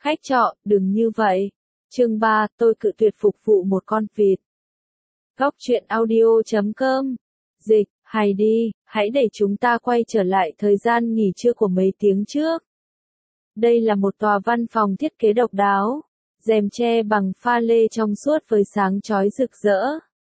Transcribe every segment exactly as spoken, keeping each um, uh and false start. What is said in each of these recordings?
Khách trọ, đừng như vậy. Chương ba, tôi cự tuyệt phục vụ một con vịt. Góc truyện audio chấm com. Dịch, hay đi, hãy để chúng ta quay trở lại thời gian nghỉ trưa của mấy tiếng trước. Đây là một tòa văn phòng thiết kế độc đáo, rèm tre bằng pha lê trong suốt với sáng chói rực rỡ.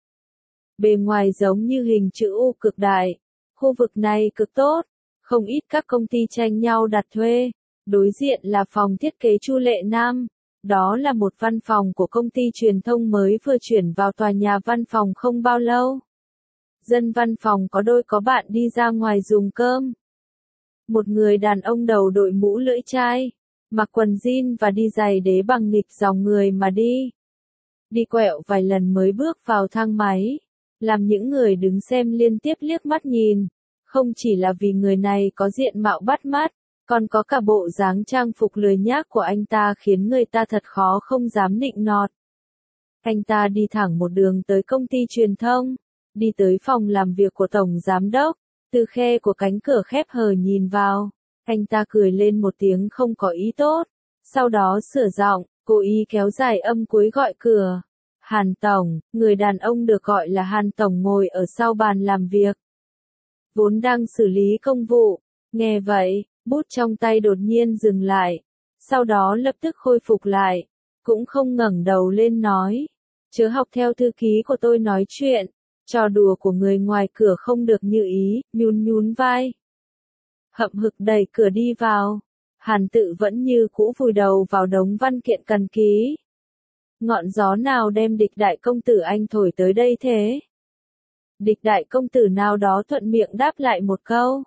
Bề ngoài giống như hình chữ U cực đại. Khu vực này cực tốt, không ít các công ty tranh nhau đặt thuê. Đối diện là phòng thiết kế Chu Lệ Nam. Đó là một văn phòng của công ty truyền thông mới vừa chuyển vào tòa nhà văn phòng không bao lâu. Dân văn phòng có đôi có bạn đi ra ngoài dùng cơm. Một người đàn ông đầu đội mũ lưỡi chai, mặc quần jean và đi giày đế bằng nghịch dòng người mà đi. Đi quẹo vài lần mới bước vào thang máy, làm những người đứng xem liên tiếp liếc mắt nhìn. Không chỉ là vì người này có diện mạo bắt mắt, còn có cả bộ dáng trang phục lười nhác của anh ta khiến người ta thật khó không dám nịnh nọt. Anh ta đi thẳng một đường tới công ty truyền thông, đi tới phòng làm việc của tổng giám đốc, từ khe của cánh cửa khép hờ nhìn vào. Anh ta cười lên một tiếng không có ý tốt, sau đó sửa giọng, cố ý kéo dài âm cuối gọi cửa. Hàn Tổng, người đàn ông được gọi là Hàn Tổng ngồi ở sau bàn làm việc. Vốn đang xử lý công vụ, nghe vậy, bút trong tay đột nhiên dừng lại, sau đó lập tức khôi phục lại, cũng không ngẩng đầu lên nói, chớ học theo thư ký của tôi nói chuyện, trò đùa của người ngoài cửa không được như ý, nhún nhún vai. Hậm hực đẩy cửa đi vào, Hàn Tự vẫn như cũ vùi đầu vào đống văn kiện cần ký. Ngọn gió nào đem Địch đại công tử anh thổi tới đây thế? Địch đại công tử nào đó thuận miệng đáp lại một câu.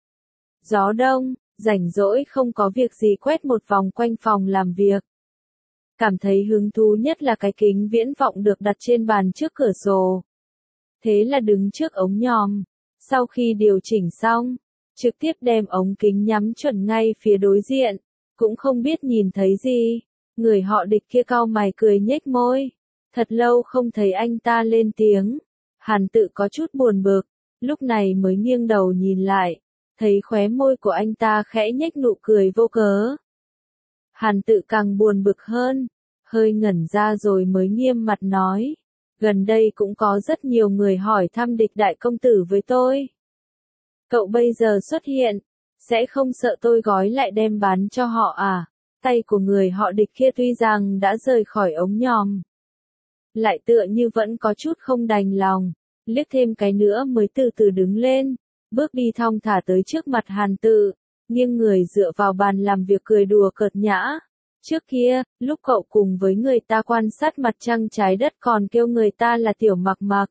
Gió đông, rảnh rỗi không có việc gì quét một vòng quanh phòng làm việc. Cảm thấy hứng thú nhất là cái kính viễn vọng được đặt trên bàn trước cửa sổ. Thế là đứng trước ống nhòm, sau khi điều chỉnh xong, trực tiếp đem ống kính nhắm chuẩn ngay phía đối diện, cũng không biết nhìn thấy gì. Người họ Địch kia cau mày cười nhếch môi. Thật lâu không thấy anh ta lên tiếng. Hàn Tự có chút buồn bực, lúc này mới nghiêng đầu nhìn lại, thấy khóe môi của anh ta khẽ nhếch nụ cười vô cớ. Hàn Tự càng buồn bực hơn, hơi ngẩn ra rồi mới nghiêm mặt nói, gần đây cũng có rất nhiều người hỏi thăm Địch đại công tử với tôi. Cậu bây giờ xuất hiện, sẽ không sợ tôi gói lại đem bán cho họ à? Tay của người họ Địch kia tuy rằng đã rời khỏi ống nhòm, lại tựa như vẫn có chút không đành lòng, liếc thêm cái nữa mới từ từ đứng lên, bước đi thong thả tới trước mặt Hàn Tự, nghiêng người dựa vào bàn làm việc cười đùa cợt nhã. Trước kia, lúc cậu cùng với người ta quan sát mặt trăng trái đất còn kêu người ta là tiểu mặc mặc.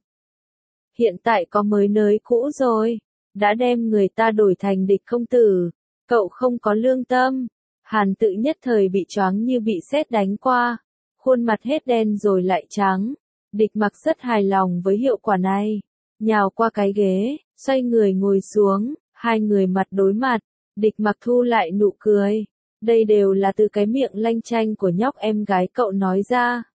Hiện tại có mới nới cũ rồi, đã đem người ta đổi thành Địch công tử, cậu không có lương tâm. Hàn Tự nhất thời bị choáng như bị sét đánh qua, khuôn mặt hết đen rồi lại trắng. Địch Mặc rất hài lòng với hiệu quả này, nhào qua cái ghế, xoay người ngồi xuống, hai người mặt đối mặt. Địch Mặc thu lại nụ cười, đây đều là từ cái miệng lanh chanh của nhóc em gái cậu nói ra.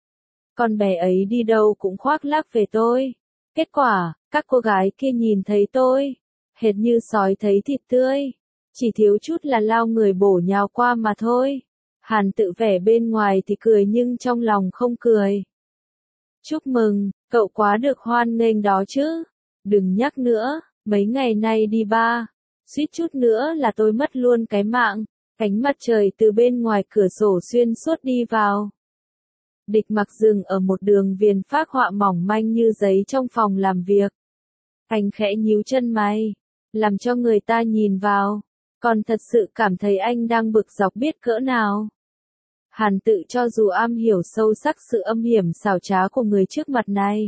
Con bé ấy đi đâu cũng khoác lác về tôi, kết quả, các cô gái kia nhìn thấy tôi, hệt như sói thấy thịt tươi, chỉ thiếu chút là lao người bổ nhào qua mà thôi. Hàn Tự vẻ bên ngoài thì cười nhưng trong lòng không cười. Chúc mừng, cậu quá được hoan nghênh đó chứ. Đừng nhắc nữa, mấy ngày nay đi ba, suýt chút nữa là tôi mất luôn cái mạng. Ánh mặt trời từ bên ngoài cửa sổ xuyên suốt đi vào. Địch Mặc dừng ở một đường viền phác họa mỏng manh như giấy trong phòng làm việc. Anh khẽ nhíu chân mày, làm cho người ta nhìn vào, còn thật sự cảm thấy anh đang bực dọc biết cỡ nào. Hàn Tự cho dù am hiểu sâu sắc sự âm hiểm xảo trá của người trước mặt này,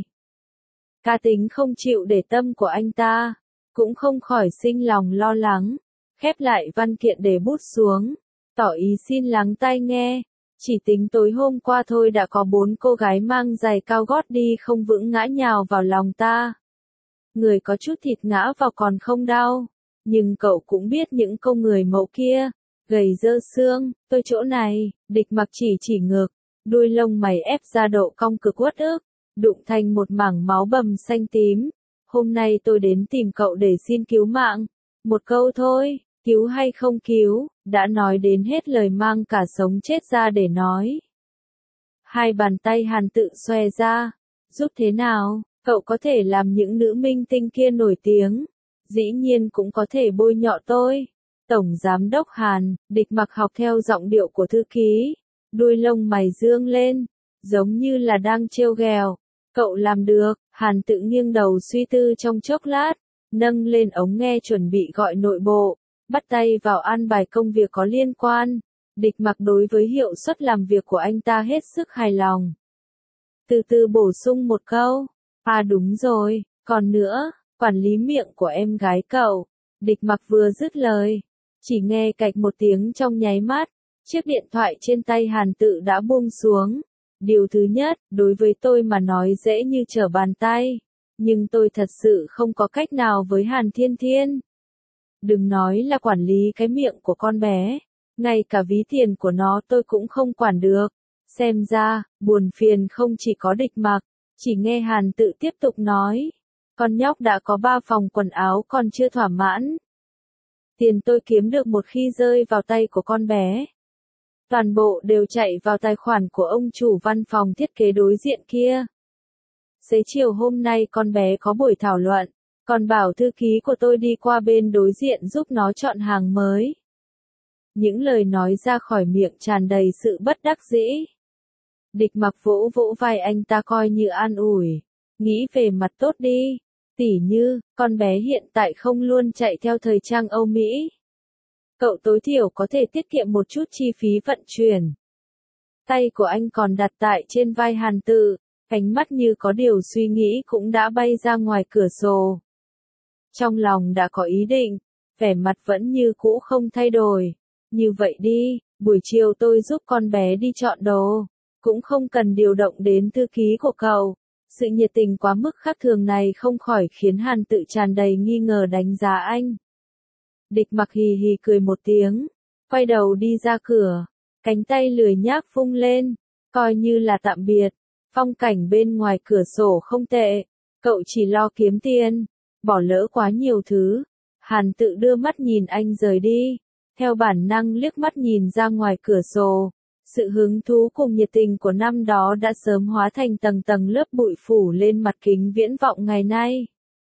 cá tính không chịu để tâm của anh ta, cũng không khỏi sinh lòng lo lắng, khép lại văn kiện để bút xuống, tỏ ý xin lắng tai nghe, chỉ tính tối hôm qua thôi đã có bốn cô gái mang giày cao gót đi không vững ngã nhào vào lòng ta. Người có chút thịt ngã vào còn không đau, nhưng cậu cũng biết những câu người mẫu kia, gầy dơ xương, tôi chỗ này. Địch Mặc chỉ chỉ ngực, đuôi lông mày ép ra độ cong cực uất ức, đụng thành một mảng máu bầm xanh tím. Hôm nay tôi đến tìm cậu để xin cứu mạng. Một câu thôi, Cứu hay không cứu, đã nói đến hết lời mang cả sống chết ra để nói. Hai bàn tay Hàn Tự xòe ra, giúp thế nào, cậu có thể làm những nữ minh tinh kia nổi tiếng, dĩ nhiên cũng có thể bôi nhọ tôi. Tổng Giám đốc Hàn, Địch Mặc học theo giọng điệu của thư ký, đuôi lông mày dương lên, giống như là đang trêu ghẹo. Cậu làm được, Hàn Tự nghiêng đầu suy tư trong chốc lát, nâng lên ống nghe chuẩn bị gọi nội bộ, bắt tay vào an bài công việc có liên quan. Địch Mặc đối với hiệu suất làm việc của anh ta hết sức hài lòng. Từ từ bổ sung một câu, à đúng rồi, còn nữa, quản lý miệng của em gái cậu. Địch Mặc vừa dứt lời, chỉ nghe cạch một tiếng trong nháy mắt, chiếc điện thoại trên tay Hàn Tự đã buông xuống. Điều thứ nhất, đối với tôi mà nói dễ như trở bàn tay, nhưng tôi thật sự không có cách nào với Hàn Thiên Thiên. Đừng nói là quản lý cái miệng của con bé, ngay cả ví tiền của nó tôi cũng không quản được. Xem ra, buồn phiền không chỉ có Địch Mặc, chỉ nghe Hàn Tự tiếp tục nói. Con nhóc đã có ba phòng quần áo còn chưa thỏa mãn. Tiền tôi kiếm được một khi rơi vào tay của con bé, toàn bộ đều chạy vào tài khoản của ông chủ văn phòng thiết kế đối diện kia. Xế chiều hôm nay con bé có buổi thảo luận, còn bảo thư ký của tôi đi qua bên đối diện giúp nó chọn hàng mới. Những lời nói ra khỏi miệng tràn đầy sự bất đắc dĩ. Địch Mặc vỗ vỗ vai anh ta coi như an ủi. Nghĩ về mặt tốt đi. Tỉ như, con bé hiện tại không luôn chạy theo thời trang Âu Mỹ. Cậu tối thiểu có thể tiết kiệm một chút chi phí vận chuyển. Tay của anh còn đặt tại trên vai Hàn Tự, ánh mắt như có điều suy nghĩ cũng đã bay ra ngoài cửa sổ. Trong lòng đã có ý định, vẻ mặt vẫn như cũ không thay đổi. Như vậy đi, buổi chiều tôi giúp con bé đi chọn đồ, cũng không cần điều động đến thư ký của cậu. Sự nhiệt tình quá mức khác thường này không khỏi khiến Hàn Tự tràn đầy nghi ngờ đánh giá anh. Địch Mặc hì hì cười một tiếng, quay đầu đi ra cửa, cánh tay lười nhác vung lên, coi như là tạm biệt. Phong cảnh bên ngoài cửa sổ không tệ, cậu chỉ lo kiếm tiền, bỏ lỡ quá nhiều thứ. Hàn Tự đưa mắt nhìn anh rời đi, theo bản năng liếc mắt nhìn ra ngoài cửa sổ. Sự hứng thú cùng nhiệt tình của năm đó đã sớm hóa thành tầng tầng lớp bụi phủ lên mặt kính viễn vọng ngày nay.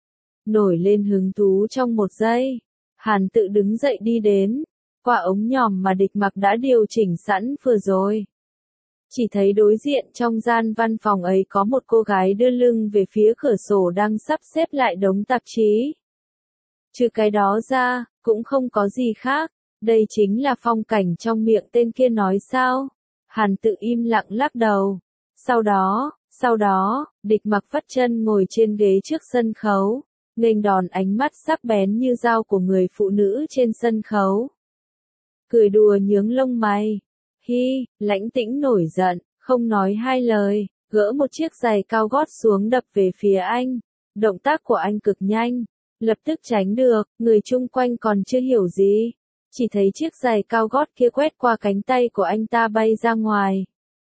Nổi lên hứng thú trong một giây, Hàn Tự đứng dậy đi đến, qua ống nhòm mà Địch Mặc đã điều chỉnh sẵn vừa rồi. Chỉ thấy đối diện trong gian văn phòng ấy có một cô gái đưa lưng về phía cửa sổ đang sắp xếp lại đống tạp chí. Trừ cái đó ra, cũng không có gì khác. Đây chính là phong cảnh trong miệng tên kia nói sao? Hàn Tự im lặng lắc đầu. Sau đó, sau đó, Địch Mặc vắt chân ngồi trên ghế trước sân khấu, nghênh đòn ánh mắt sắc bén như dao của người phụ nữ trên sân khấu. Cười đùa nhướng lông mày. Hi, Lãnh Tĩnh nổi giận, không nói hai lời, gỡ một chiếc giày cao gót xuống đập về phía anh. Động tác của anh cực nhanh, lập tức tránh được, người chung quanh còn chưa hiểu gì. Chỉ thấy chiếc giày cao gót kia quét qua cánh tay của anh ta bay ra ngoài.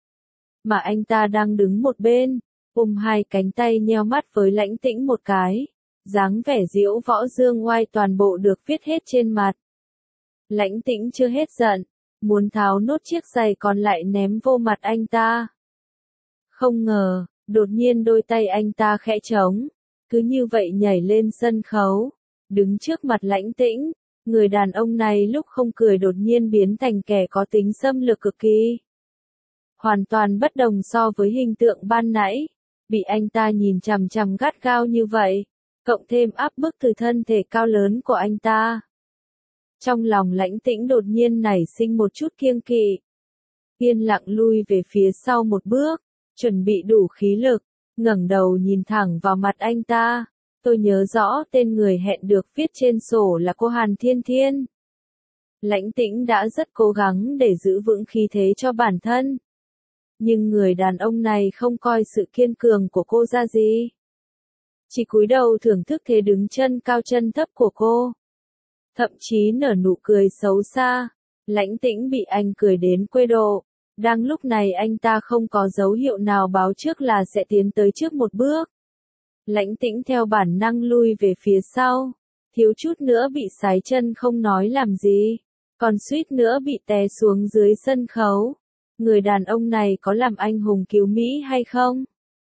Mà anh ta đang đứng một bên, ôm hai cánh tay nheo mắt với Lãnh Tĩnh một cái. Dáng vẻ diễu võ dương oai toàn bộ được viết hết trên mặt. Lãnh Tĩnh chưa hết giận, muốn tháo nốt chiếc giày còn lại ném vô mặt anh ta. Không ngờ, đột nhiên đôi tay anh ta khẽ trống, cứ như vậy nhảy lên sân khấu, đứng trước mặt Lãnh Tĩnh. Người đàn ông này lúc không cười đột nhiên biến thành kẻ có tính xâm lược cực kỳ. Hoàn toàn bất đồng so với hình tượng ban nãy, bị anh ta nhìn chằm chằm gắt gao như vậy, cộng thêm áp bức từ thân thể cao lớn của anh ta. Trong lòng Lãnh Tĩnh đột nhiên nảy sinh một chút kiêng kỵ. Yên lặng lui về phía sau một bước, chuẩn bị đủ khí lực, ngẩng đầu nhìn thẳng vào mặt anh ta. Tôi nhớ rõ tên người hẹn được viết trên sổ là cô Hàn Thiên Thiên. Lãnh Tĩnh đã rất cố gắng để giữ vững khí thế cho bản thân. Nhưng người đàn ông này không coi sự kiên cường của cô ra gì. Chỉ cúi đầu thưởng thức thế đứng chân cao chân thấp của cô. Thậm chí nở nụ cười xấu xa. Lãnh Tĩnh bị anh cười đến quê độ. Đang lúc này anh ta không có dấu hiệu nào báo trước là sẽ tiến tới trước một bước. Lãnh Tĩnh theo bản năng lui về phía sau. thiếu chút nữa bị sái chân không nói làm gì, còn suýt nữa bị té xuống dưới sân khấu. Người đàn ông này có làm anh hùng cứu Mỹ hay không?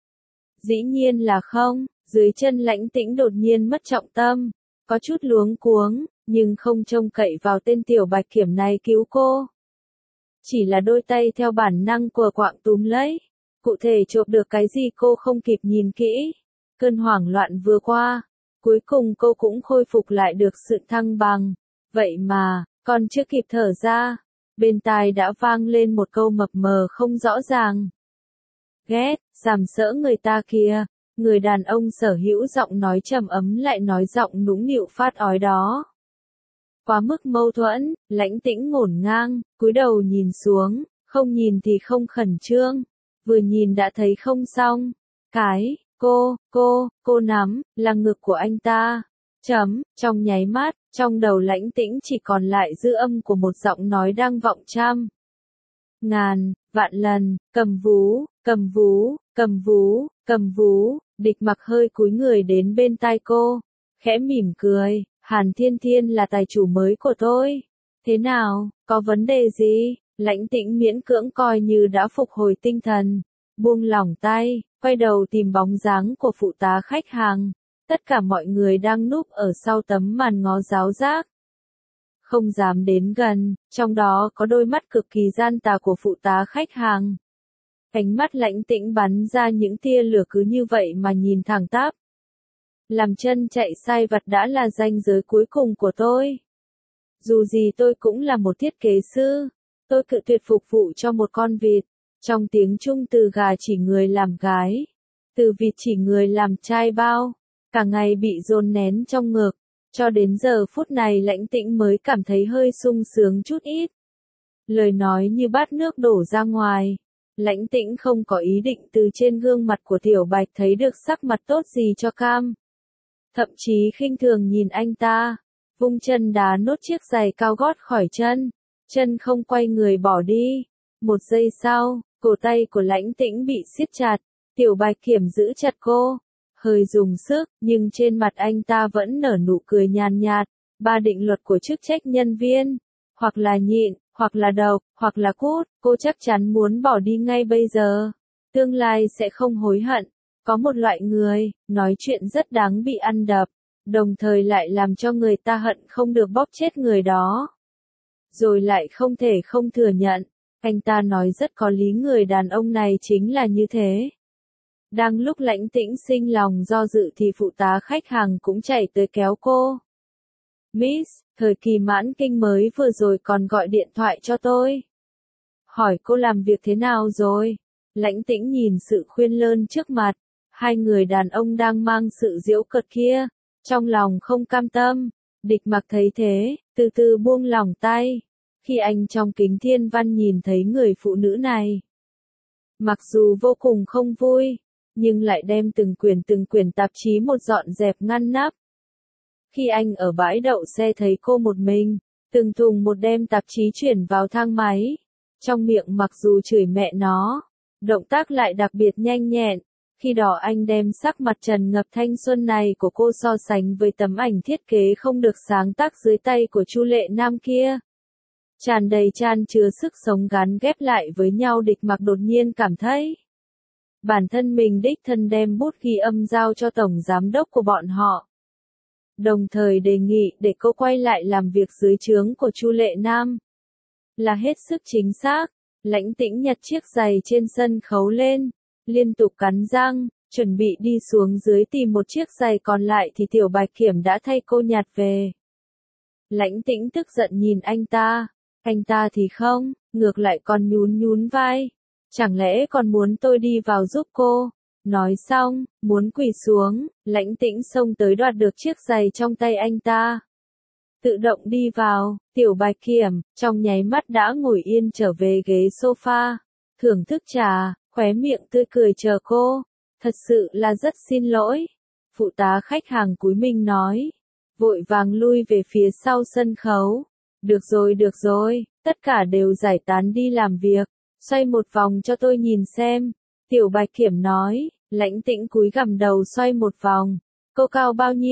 Dĩ nhiên là không, dưới chân Lãnh Tĩnh đột nhiên mất trọng tâm, có chút luống cuống, nhưng không trông cậy vào tên tiểu bạch kiểm này cứu cô. Chỉ là đôi tay theo bản năng của quạng túm lấy, cụ thể chộp được cái gì cô không kịp nhìn kỹ. Cơn hoảng loạn vừa qua, cuối cùng cô cũng khôi phục lại được sự thăng bằng. Vậy mà, còn chưa kịp thở ra, bên tai đã vang lên một câu mập mờ không rõ ràng. Ghét, sàm sỡ người ta kìa, người đàn ông sở hữu giọng nói trầm ấm lại nói giọng nũng nịu phát ói đó. Quá mức mâu thuẫn, Lãnh Tĩnh ngổn ngang, cúi đầu nhìn xuống, không nhìn thì không khẩn trương, vừa nhìn đã thấy không xong. Cái, cô, cô, cô nắm, là ngực của anh ta. Chấm, trong nháy mắt, trong đầu Lãnh Tĩnh chỉ còn lại dư âm của một giọng nói đang vọng trăm ngàn, vạn lần, cầm vú, cầm vú, cầm vú, cầm vú. Địch Mặc hơi cúi người đến bên tai cô, khẽ mỉm cười, Hàn Thiên Thiên là tài chủ mới của tôi. Thế nào, có vấn đề gì? Lãnh Tĩnh miễn cưỡng coi như đã phục hồi tinh thần, buông lỏng tay, quay đầu tìm bóng dáng của phụ tá khách hàng. Tất cả mọi người đang núp ở sau tấm màn ngó giáo giác, không dám đến gần, trong đó có đôi mắt cực kỳ gian tà của phụ tá khách hàng. Ánh mắt Lãnh Tĩnh bắn ra những tia lửa cứ như vậy mà nhìn thẳng tắp. Làm chân chạy sai vặt đã là ranh giới cuối cùng của tôi. Dù gì tôi cũng là một thiết kế sư, tôi cự tuyệt phục vụ cho một con vịt. Trong tiếng Trung từ gà chỉ người làm gái, từ vịt chỉ người làm trai bao, cả ngày bị dồn nén trong ngực. Cho đến giờ phút này Lãnh Tĩnh mới cảm thấy hơi sung sướng chút ít. Lời nói như bát nước đổ ra ngoài. Lãnh Tĩnh không có ý định từ trên gương mặt của Tiểu Bạch thấy được sắc mặt tốt gì cho cam. Thậm chí khinh thường nhìn anh ta, vung chân đá nốt chiếc giày cao gót khỏi chân, chân không quay người bỏ đi. Một giây sau, cổ tay của Lãnh Tĩnh bị siết chặt, Tiểu Bạch kiểm giữ chặt cô, hơi dùng sức, nhưng trên mặt anh ta vẫn nở nụ cười nhàn nhạt. Ba định luật của chức trách nhân viên, hoặc là nhịn, hoặc là độc, hoặc là cút, cô chắc chắn muốn bỏ đi ngay bây giờ. Tương lai sẽ không hối hận. Có một loại người, nói chuyện rất đáng bị ăn đập, đồng thời lại làm cho người ta hận không được bóp chết người đó. Rồi lại không thể không thừa nhận, anh ta nói rất có lý, người đàn ông này chính là như thế. Đang lúc Lãnh Tĩnh sinh lòng do dự thì phụ tá khách hàng cũng chạy tới kéo cô. Miss, thời kỳ mãn kinh mới vừa rồi còn gọi điện thoại cho tôi. Hỏi cô làm việc thế nào rồi? Lãnh Tĩnh nhìn sự khuyên lơn trước mặt, hai người đàn ông đang mang sự giễu cợt kia, trong lòng không cam tâm. Địch Mặc thấy thế, từ từ buông lỏng tay. Khi anh trong kính thiên văn nhìn thấy người phụ nữ này, mặc dù vô cùng không vui, nhưng lại đem từng quyển từng quyển tạp chí một dọn dẹp ngăn nắp. Khi anh ở bãi đậu xe thấy cô một mình, từng thùng một đem tạp chí chuyển vào thang máy, trong miệng mặc dù chửi mẹ nó, động tác lại đặc biệt nhanh nhẹn. Khi đó anh đem sắc mặt trần ngập thanh xuân này của cô so sánh với tấm ảnh thiết kế không được sáng tác dưới tay của Chu Lệ Nam kia, tràn đầy chan chứa sức sống gắn ghép lại với nhau. Địch Mặc đột nhiên cảm thấy bản thân mình đích thân đem bút ghi âm giao cho tổng giám đốc của bọn họ, đồng thời đề nghị để cô quay lại làm việc dưới trướng của Chu Lệ Nam, là hết sức chính xác. Lãnh Tĩnh nhặt chiếc giày trên sân khấu lên, liên tục cắn răng, chuẩn bị đi xuống dưới tìm một chiếc giày còn lại thì Tiểu Bạch Kiểm đã thay cô nhặt về. Lãnh Tĩnh tức giận nhìn anh ta, anh ta thì không, ngược lại còn nhún nhún vai. Chẳng lẽ còn muốn tôi đi vào giúp cô? Nói xong, muốn quỳ xuống, Lãnh Tĩnh xông tới đoạt được chiếc giày trong tay anh ta. Tự động đi vào, Tiểu Bạch Kiểm, trong nháy mắt đã ngồi yên trở về ghế sofa, thưởng thức trà, khóe miệng tươi cười chờ cô. Thật sự là rất xin lỗi. Phụ tá khách hàng cúi mình nói, vội vàng lui về phía sau sân khấu. Được rồi được rồi, tất cả đều giải tán đi làm việc, xoay một vòng cho tôi nhìn xem. Tiểu Bạch Kiểm nói. Lãnh Tĩnh cúi gằm đầu xoay một vòng. Cô cao bao nhiêu?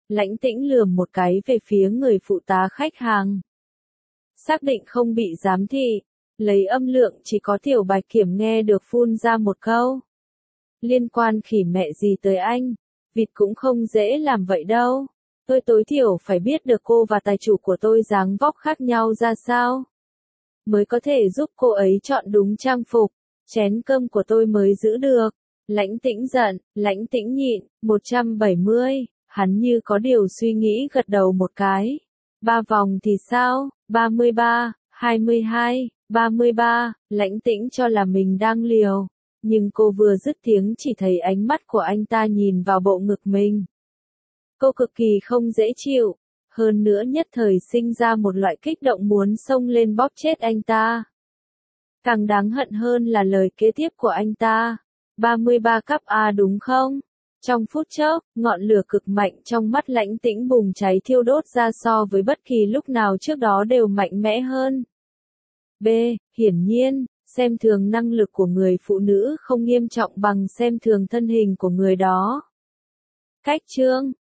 Lãnh Tĩnh lườm một cái về phía người phụ tá khách hàng. Xác định không bị giám thị, lấy âm lượng chỉ có Tiểu Bạch Kiểm nghe được phun ra một câu. Liên quan khỉ mẹ gì tới anh, vịt cũng không dễ làm vậy đâu. Tôi tối thiểu phải biết được cô và tài chủ của tôi dáng vóc khác nhau ra sao. Mới có thể giúp cô ấy chọn đúng trang phục, chén cơm của tôi mới giữ được. Lãnh Tĩnh giận, Lãnh Tĩnh nhịn, một trăm bảy mươi, hắn như có điều suy nghĩ gật đầu một cái. Ba vòng thì sao, ba mươi ba, hai mươi hai, ba mươi ba, Lãnh Tĩnh cho là mình đang liều. Nhưng cô vừa dứt tiếng chỉ thấy ánh mắt của anh ta nhìn vào bộ ngực mình. Cô cực kỳ không dễ chịu, hơn nữa nhất thời sinh ra một loại kích động muốn xông lên bóp chết anh ta. Càng đáng hận hơn là lời kế tiếp của anh ta. ba mươi ba cấp A đúng không? Trong phút chốc, ngọn lửa cực mạnh trong mắt Lãnh Tĩnh bùng cháy thiêu đốt ra so với bất kỳ lúc nào trước đó đều mạnh mẽ hơn. B. Hiển nhiên, xem thường năng lực của người phụ nữ không nghiêm trọng bằng xem thường thân hình của người đó. Cách chương